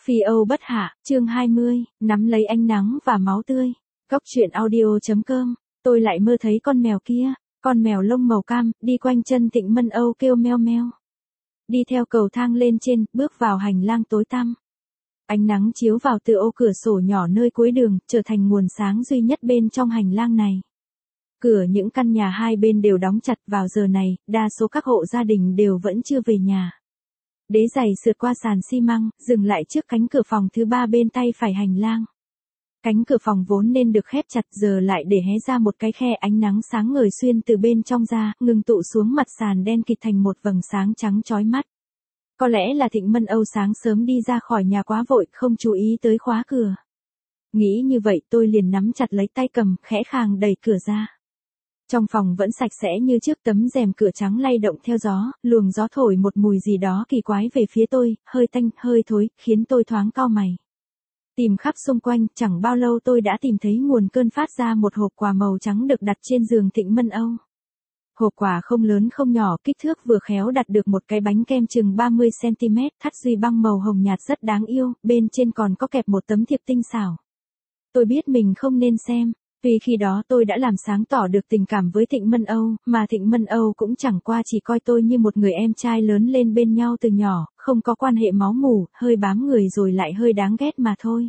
Phi Âu bất hạ, chương 20, nắm lấy ánh nắng và máu tươi. Góc truyện audio.com, tôi lại mơ thấy con mèo kia, con mèo lông màu cam, đi quanh chân Thịnh Mân Âu kêu meo meo. Đi theo cầu thang lên trên, bước vào hành lang tối tăm. Ánh nắng chiếu vào từ ô cửa sổ nhỏ nơi cuối đường, trở thành nguồn sáng duy nhất bên trong hành lang này. Cửa những căn nhà hai bên đều đóng chặt, vào giờ này, đa số các hộ gia đình đều vẫn chưa về nhà. Đế giày sượt qua sàn xi măng, dừng lại trước cánh cửa phòng thứ ba bên tay phải hành lang. Cánh cửa phòng vốn nên được khép chặt giờ lại để hé ra một cái khe, ánh nắng sáng ngời xuyên từ bên trong ra, ngừng tụ xuống mặt sàn đen kịt thành một vầng sáng trắng chói mắt. Có lẽ là Thịnh Mân Âu sáng sớm đi ra khỏi nhà quá vội, không chú ý tới khóa cửa. Nghĩ như vậy tôi liền nắm chặt lấy tay cầm, khẽ khàng đẩy cửa ra. Trong phòng vẫn sạch sẽ như trước, tấm rèm cửa trắng lay động theo gió, luồng gió thổi một mùi gì đó kỳ quái về phía tôi, hơi tanh, hơi thối, khiến tôi thoáng cau mày. Tìm khắp xung quanh, chẳng bao lâu tôi đã tìm thấy nguồn cơn phát ra một hộp quà màu trắng được đặt trên giường Thịnh Mân Âu. Hộp quà không lớn không nhỏ, kích thước vừa khéo đặt được một cái bánh kem chừng 30cm, thắt duy băng màu hồng nhạt rất đáng yêu, bên trên còn có kẹp một tấm thiệp tinh xảo. Tôi biết mình không nên xem. Vì khi đó tôi đã làm sáng tỏ được tình cảm với Thịnh Mân Âu, mà Thịnh Mân Âu cũng chẳng qua chỉ coi tôi như một người em trai lớn lên bên nhau từ nhỏ, không có quan hệ máu mủ, hơi bám người rồi lại hơi đáng ghét mà thôi.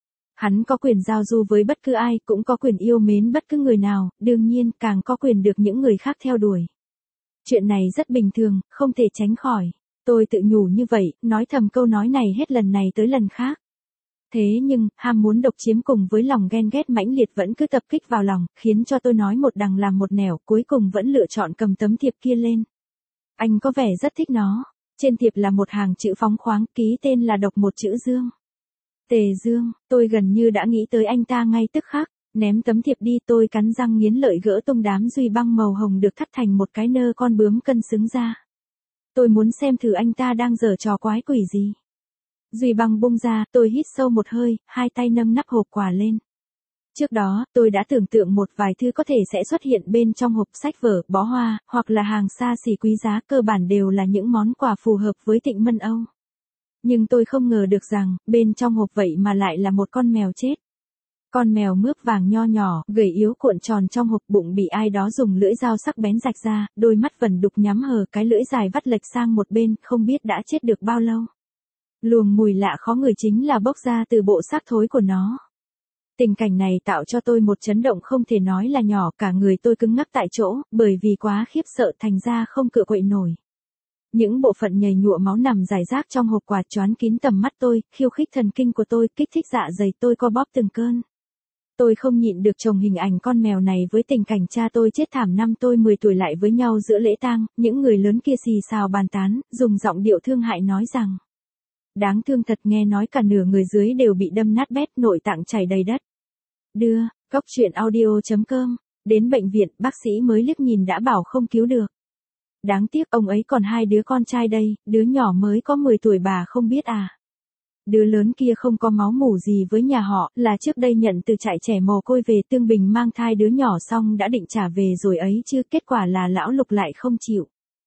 Hắn có quyền giao du với bất cứ ai, cũng có quyền yêu mến bất cứ người nào, đương nhiên càng có quyền được những người khác theo đuổi. Chuyện này rất bình thường, không thể tránh khỏi. Tôi tự nhủ như vậy, nói thầm câu nói này hết lần này tới lần khác. Thế nhưng, ham muốn độc chiếm cùng với lòng ghen ghét mãnh liệt vẫn cứ tập kích vào lòng, khiến cho tôi nói một đằng làm một nẻo, cuối cùng vẫn lựa chọn cầm tấm thiệp kia lên. Anh có vẻ rất thích nó. Trên thiệp là một hàng chữ phóng khoáng, ký tên là độc một chữ Dương. Tề Dương, tôi gần như đã nghĩ tới anh ta ngay tức khắc, ném tấm thiệp đi, tôi cắn răng nghiến lợi gỡ tung đám duy băng màu hồng được thắt thành một cái nơ con bướm cân xứng ra. Tôi muốn xem thử anh ta đang giở trò quái quỷ gì. Duy băng bung ra, tôi hít sâu một hơi, hai tay nâng nắp hộp quà lên. Trước đó, tôi đã tưởng tượng một vài thứ có thể sẽ xuất hiện bên trong hộp, sách vở, bó hoa, hoặc là hàng xa xỉ quý giá, cơ bản đều là những món quà phù hợp với Thịnh Mân Âu. Nhưng tôi không ngờ được rằng, bên trong hộp vậy mà lại là một con mèo chết. Con mèo mướp vàng nho nhỏ, gầy yếu cuộn tròn trong hộp, bụng bị ai đó dùng lưỡi dao sắc bén rạch ra, đôi mắt vẩn đục nhắm hờ, cái lưỡi dài vắt lệch sang một bên, không biết đã chết được bao lâu. Luồng mùi lạ khó ngửi chính là bốc ra từ bộ xác thối của nó. Tình cảnh này tạo cho tôi một chấn động không thể nói là nhỏ, cả người tôi cứng ngắc tại chỗ, bởi vì quá khiếp sợ thành ra không cựa quậy nổi. Những bộ phận nhầy nhụa máu nằm rải rác trong hộp quà choán kín tầm mắt tôi, khiêu khích thần kinh của tôi, kích thích dạ dày tôi co bóp từng cơn. Tôi không nhịn được chồng hình ảnh con mèo này với tình cảnh cha tôi chết thảm năm tôi 10 tuổi lại với nhau giữa lễ tang, những người lớn kia xì xào bàn tán, dùng giọng điệu thương hại nói rằng: đáng thương thật, nghe nói cả nửa người dưới đều bị đâm nát bét, nội tạng chảy đầy đất. Đưa, góc truyện audio.com, đến bệnh viện, bác sĩ mới liếc nhìn đã bảo không cứu được. Đáng tiếc ông ấy còn hai đứa con trai đây, đứa nhỏ mới có 10 tuổi bà không biết à. Đứa lớn kia không có máu mủ gì với nhà họ, là trước đây nhận từ trại trẻ mồ côi về Tương Bình mang thai đứa nhỏ xong đã định trả về rồi ấy chứ, kết quả là lão Lục lại không chịu.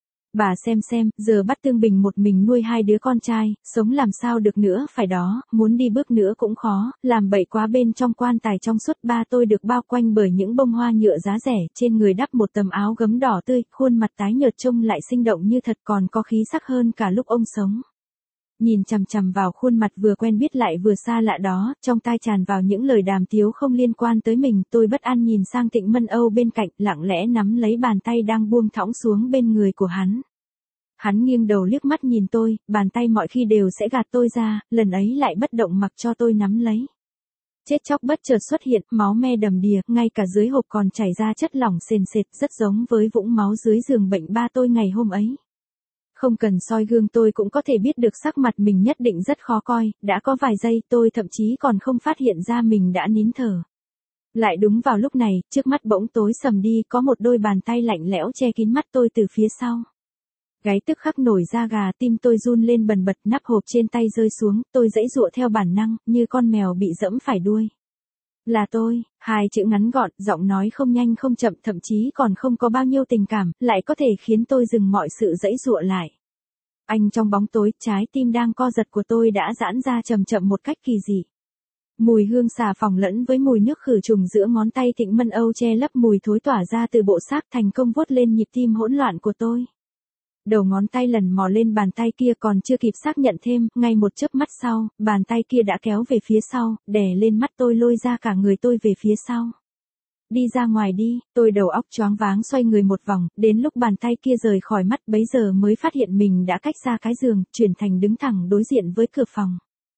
Bà xem, giờ bắt Tương Bình một mình nuôi hai đứa con trai, sống làm sao được nữa, phải đó, muốn đi bước nữa cũng khó, làm bậy quá. Bên trong quan tài trong suốt, ba tôi được bao quanh bởi những bông hoa nhựa giá rẻ, trên người đắp một tấm áo gấm đỏ tươi, khuôn mặt tái nhợt trông lại sinh động như thật, còn có khí sắc hơn cả lúc ông sống. Nhìn chằm chằm vào khuôn mặt vừa quen biết lại vừa xa lạ đó, trong tai tràn vào những lời đàm tiếu không liên quan tới mình, tôi bất an nhìn sang Thịnh Mân Âu bên cạnh, lặng lẽ nắm lấy bàn tay đang buông thõng xuống bên người của hắn. Hắn nghiêng đầu liếc mắt nhìn tôi, bàn tay mọi khi đều sẽ gạt tôi ra, lần ấy lại bất động mặc cho tôi nắm lấy. Chết chóc bất chợt xuất hiện, máu me đầm đìa, ngay cả dưới hộp còn chảy ra chất lỏng sền sệt, rất giống với vũng máu dưới giường bệnh ba tôi ngày hôm ấy. Không cần soi gương tôi cũng có thể biết được sắc mặt mình nhất định rất khó coi, đã có vài giây tôi thậm chí còn không phát hiện ra mình đã nín thở. Lại đúng vào lúc này, trước mắt bỗng tối sầm đi, có một đôi bàn tay lạnh lẽo che kín mắt tôi từ phía sau. Gáy tức khắc nổi da gà, tim tôi run lên bần bật, nắp hộp trên tay rơi xuống, tôi giãy giụa theo bản năng, như con mèo bị giẫm phải đuôi. Là tôi, hai chữ ngắn gọn, giọng nói không nhanh không chậm, thậm chí còn không có bao nhiêu tình cảm, lại có thể khiến tôi dừng mọi sự giãy giụa lại. Anh trong bóng tối, trái tim đang co giật của tôi đã giãn ra chậm chậm một cách kỳ dị. Mùi hương xà phòng lẫn với mùi nước khử trùng giữa ngón tay Thịnh Mân Âu che lấp mùi thối tỏa ra từ bộ xác thành công vuốt lên nhịp tim hỗn loạn của tôi. Đầu ngón tay lần mò lên bàn tay kia còn chưa kịp xác nhận thêm, ngay một chớp mắt sau, bàn tay kia đã kéo về phía sau, đè lên mắt tôi lôi ra cả người tôi về phía sau. Đi ra ngoài đi, tôi đầu óc choáng váng xoay người một vòng, đến lúc bàn tay kia rời khỏi mắt bấy giờ mới phát hiện mình đã cách xa cái giường, chuyển thành đứng thẳng đối diện với cửa phòng.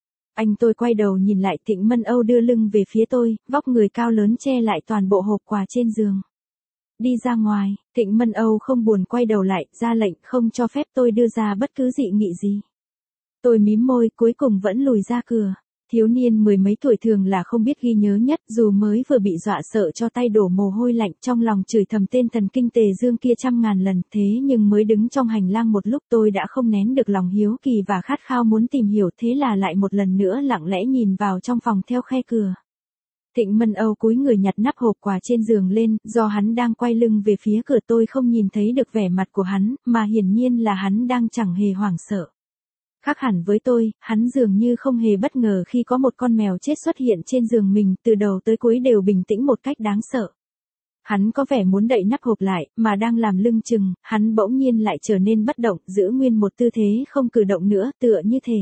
Tôi quay đầu nhìn lại Thịnh Mân Âu đưa lưng về phía tôi, vóc người cao lớn che lại toàn bộ hộp quà trên giường. Đi ra ngoài, Thịnh Mân Âu không buồn quay đầu lại, ra lệnh không cho phép tôi đưa ra bất cứ dị nghị gì. Tôi mím môi cuối cùng vẫn lùi ra cửa. Thiếu niên mười mấy tuổi thường là không biết ghi nhớ nhất, dù mới vừa bị dọa sợ cho tay đổ mồ hôi lạnh, trong lòng chửi thầm tên thần kinh Tề Dương kia trăm ngàn lần, thế nhưng mới đứng trong hành lang một lúc tôi đã không nén được lòng hiếu kỳ và khát khao muốn tìm hiểu, thế là lại một lần nữa lặng lẽ nhìn vào trong phòng theo khe cửa. Thịnh Mân Âu cúi người nhặt nắp hộp quà trên giường lên, do hắn đang quay lưng về phía cửa tôi không nhìn thấy được vẻ mặt của hắn, mà hiển nhiên là hắn đang chẳng hề hoảng sợ. Khác hẳn với tôi, hắn dường như không hề bất ngờ khi có một con mèo chết xuất hiện trên giường mình, từ đầu tới cuối đều bình tĩnh một cách đáng sợ. Hắn có vẻ muốn đậy nắp hộp lại, mà đang làm lưng chừng, hắn bỗng nhiên lại trở nên bất động, giữ nguyên một tư thế không cử động nữa, tựa như thể.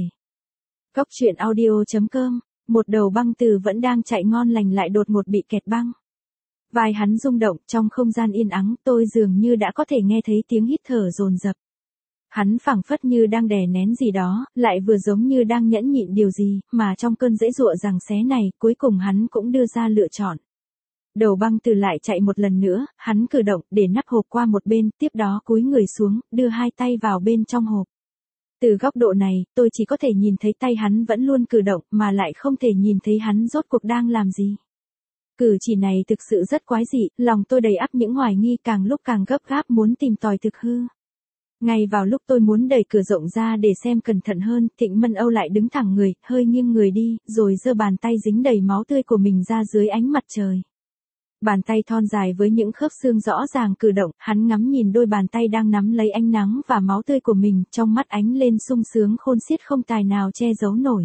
Góc truyện audio.com, một đầu băng từ vẫn đang chạy ngon lành lại đột ngột bị kẹt băng. Vai hắn rung động, trong không gian yên ắng, tôi dường như đã có thể nghe thấy tiếng hít thở dồn dập. Hắn phảng phất như đang đè nén gì đó, lại vừa giống như đang nhẫn nhịn điều gì, mà trong cơn giãy giụa giằng xé này, cuối cùng hắn cũng đưa ra lựa chọn. Đầu băng từ lại chạy một lần nữa, hắn cử động, để nắp hộp qua một bên, tiếp đó cúi người xuống, đưa hai tay vào bên trong hộp. Từ góc độ này, tôi chỉ có thể nhìn thấy tay hắn vẫn luôn cử động, mà lại không thể nhìn thấy hắn rốt cuộc đang làm gì. Cử chỉ này thực sự rất quái dị, lòng tôi đầy ắp những hoài nghi, càng lúc càng gấp gáp muốn tìm tòi thực hư. Ngay vào lúc tôi muốn đẩy cửa rộng ra để xem cẩn thận hơn, Thịnh Mân Âu lại đứng thẳng người, hơi nghiêng người đi, rồi giơ bàn tay dính đầy máu tươi của mình ra dưới ánh mặt trời. Bàn tay thon dài với những khớp xương rõ ràng cử động, hắn ngắm nhìn đôi bàn tay đang nắm lấy ánh nắng và máu tươi của mình, trong mắt ánh lên sung sướng khôn xiết không tài nào che giấu nổi.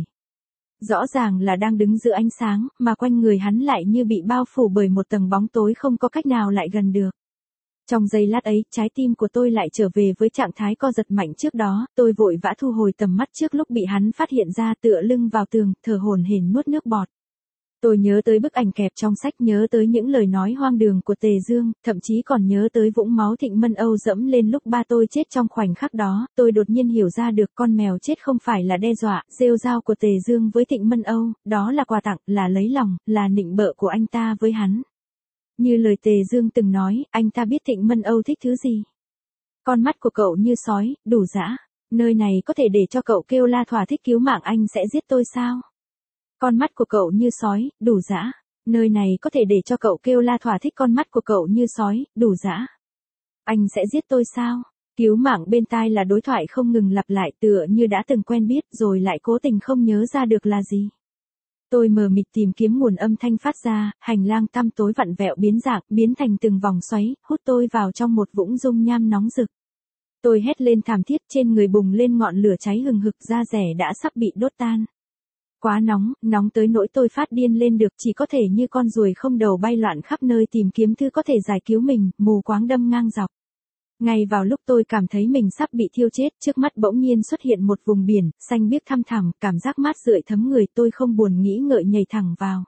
Rõ ràng là đang đứng giữa ánh sáng, mà quanh người hắn lại như bị bao phủ bởi một tầng bóng tối không có cách nào lại gần được. Trong giây lát ấy, trái tim của tôi lại trở về với trạng thái co giật mạnh trước đó, tôi vội vã thu hồi tầm mắt trước lúc bị hắn phát hiện ra, tựa lưng vào tường, thở hổn hển nuốt nước bọt. Tôi nhớ tới bức ảnh kẹp trong sách, nhớ tới những lời nói hoang đường của Tề Dương, thậm chí còn nhớ tới vũng máu Thịnh Mân Âu dẫm lên lúc ba tôi chết. Trong khoảnh khắc đó, tôi đột nhiên hiểu ra được con mèo chết không phải là đe dọa, rêu rao của Tề Dương với Thịnh Mân Âu, đó là quà tặng, là lấy lòng, là nịnh bợ của anh ta với hắn. Như lời Tề Dương từng nói, anh ta biết Thịnh Mân Âu thích thứ gì. Con mắt của cậu như sói, đủ dã. Nơi này có thể để cho cậu kêu la thỏa thích cứu mạng anh sẽ giết tôi sao? Con mắt của cậu như sói, đủ dã. Nơi này có thể để cho cậu kêu la thỏa thích, con mắt của cậu như sói, đủ dã. Anh sẽ giết tôi sao? Cứu mạng bên tai là đối thoại không ngừng lặp lại, tựa như đã từng quen biết rồi lại cố tình không nhớ ra được là gì. Tôi mờ mịt tìm kiếm nguồn âm thanh phát ra, hành lang tăm tối vặn vẹo biến dạng, biến thành từng vòng xoáy, hút tôi vào trong một vũng dung nham nóng rực. Tôi hét lên thảm thiết, trên người bùng lên ngọn lửa cháy hừng hực, da rẻ đã sắp bị đốt tan. Quá nóng, nóng tới nỗi tôi phát điên lên được, chỉ có thể như con ruồi không đầu bay loạn khắp nơi tìm kiếm thứ có thể giải cứu mình, mù quáng đâm ngang dọc. Ngay vào lúc tôi cảm thấy mình sắp bị thiêu chết, trước mắt bỗng nhiên xuất hiện một vùng biển, xanh biếc thăm thẳm, cảm giác mát rượi thấm người, tôi không buồn nghĩ ngợi nhảy thẳng vào.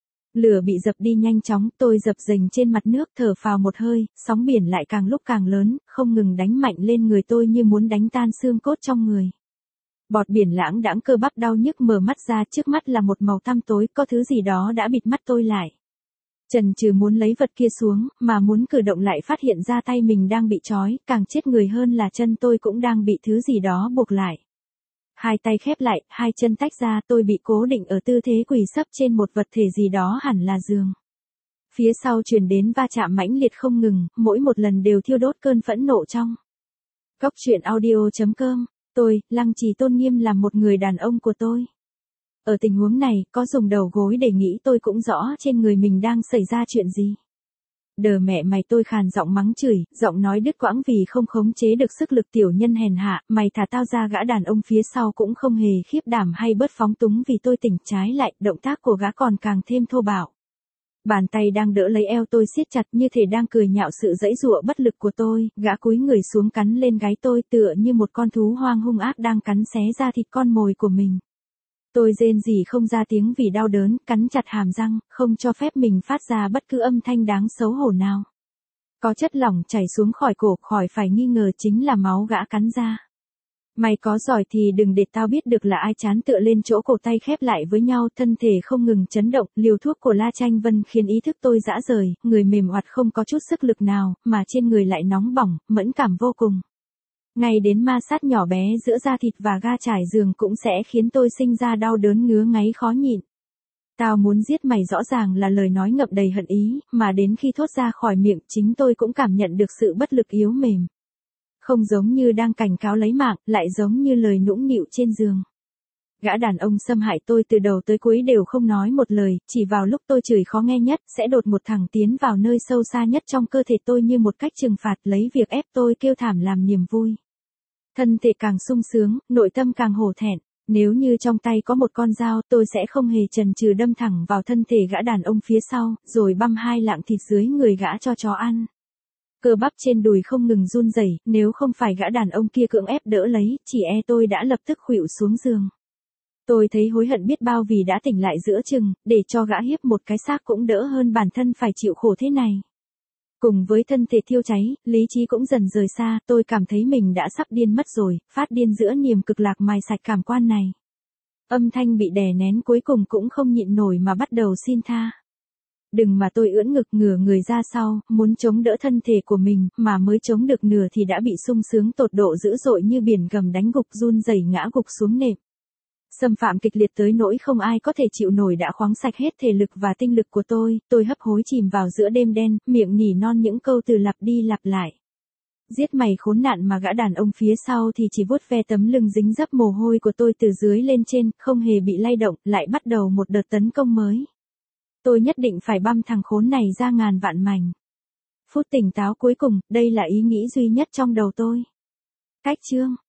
Lửa bị dập đi nhanh chóng, tôi dập dềnh trên mặt nước, thở phào một hơi, sóng biển lại càng lúc càng lớn, không ngừng đánh mạnh lên người tôi như muốn đánh tan xương cốt trong người. Bọt biển lãng đãng, cơ bắp đau nhức, mở mắt ra, trước mắt là một màu tăm tối, có thứ gì đó đã bịt mắt tôi lại. Chần chừ muốn lấy vật kia xuống, mà muốn cử động lại phát hiện ra tay mình đang bị trói, càng chết người hơn là chân tôi cũng đang bị thứ gì đó buộc lại. Hai tay khép lại, hai chân tách ra, tôi bị cố định ở tư thế quỳ sấp trên một vật thể gì đó hẳn là giường. Phía sau truyền đến va chạm mãnh liệt không ngừng, mỗi một lần đều thiêu đốt cơn phẫn nộ trong. Góc truyện audio.com, tôi, Lăng Trì tôn nghiêm làm một người đàn ông của tôi. Ở tình huống này, có dùng đầu gối để nghĩ tôi cũng rõ trên người mình đang xảy ra chuyện gì. Đờ mẹ mày, tôi khàn giọng mắng chửi, giọng nói đứt quãng vì không khống chế được sức lực tiểu nhân hèn hạ, mày thả tao ra. Gã đàn ông phía sau cũng không hề khiếp đảm hay bớt phóng túng vì tôi tỉnh, trái lại, động tác của gã còn càng thêm thô bạo. Bàn tay đang đỡ lấy eo tôi siết chặt như thể đang cười nhạo sự giãy giụa bất lực của tôi, gã cúi người xuống cắn lên gáy tôi tựa như một con thú hoang hung ác đang cắn xé da thịt con mồi của mình. Tôi rên rỉ không ra tiếng vì đau đớn, cắn chặt hàm răng, không cho phép mình phát ra bất cứ âm thanh đáng xấu hổ nào. Có chất lỏng chảy xuống khỏi cổ, khỏi phải nghi ngờ chính là máu gã cắn ra. Mày có giỏi thì đừng để tao biết được là ai. Chán tựa lên chỗ cổ, tay khép lại với nhau, thân thể không ngừng chấn động. Liều thuốc của La Tranh Vân khiến ý thức tôi rã rời, người mềm oặt không có chút sức lực nào, mà trên người lại nóng bỏng, mẫn cảm vô cùng. Ngay đến ma sát nhỏ bé giữa da thịt và ga trải giường cũng sẽ khiến tôi sinh ra đau đớn ngứa ngáy khó nhịn. Tao muốn giết mày rõ ràng là lời nói ngậm đầy hận ý, mà đến khi thốt ra khỏi miệng chính tôi cũng cảm nhận được sự bất lực yếu mềm. Không giống như đang cảnh cáo lấy mạng, lại giống như lời nũng nịu trên giường. Gã đàn ông xâm hại tôi từ đầu tới cuối đều không nói một lời, chỉ vào lúc tôi chửi khó nghe nhất, sẽ đột một thẳng tiến vào nơi sâu xa nhất trong cơ thể tôi như một cách trừng phạt, lấy việc ép tôi kêu thảm làm niềm vui. Thân thể càng sung sướng, nội tâm càng hổ thẹn. Nếu như trong tay có một con dao, tôi sẽ không hề chần chừ đâm thẳng vào thân thể gã đàn ông phía sau, rồi băm hai lạng thịt dưới người gã cho chó ăn. Cơ bắp trên đùi không ngừng run rẩy, nếu không phải gã đàn ông kia cưỡng ép đỡ lấy, chỉ tôi đã lập tức khuỵu xuống giường. Tôi thấy hối hận biết bao vì đã tỉnh lại giữa chừng, để cho gã hiếp một cái xác cũng đỡ hơn bản thân phải chịu khổ thế này. Cùng với thân thể thiêu cháy, lý trí cũng dần rời xa, tôi cảm thấy mình đã sắp điên mất rồi, phát điên giữa niềm cực lạc mài sạch cảm quan này. Âm thanh bị đè nén cuối cùng cũng không nhịn nổi mà bắt đầu xin tha. Đừng mà tôi ưỡn ngực ngửa người ra sau, muốn chống đỡ thân thể của mình, mà mới chống được nửa thì đã bị sung sướng tột độ dữ dội như biển gầm đánh gục, run rẩy ngã gục xuống nệm. Xâm phạm kịch liệt tới nỗi không ai có thể chịu nổi đã khoáng sạch hết thể lực và tinh lực của tôi hấp hối chìm vào giữa đêm đen, miệng nỉ non những câu từ lặp đi lặp lại. Giết mày khốn nạn, mà gã đàn ông phía sau thì chỉ vuốt ve tấm lưng dính dấp mồ hôi của tôi từ dưới lên trên, không hề bị lay động, lại bắt đầu một đợt tấn công mới. Tôi nhất định phải băm thằng khốn này ra ngàn vạn mảnh. Phút tỉnh táo cuối cùng, đây là ý nghĩ duy nhất trong đầu tôi. Cách chương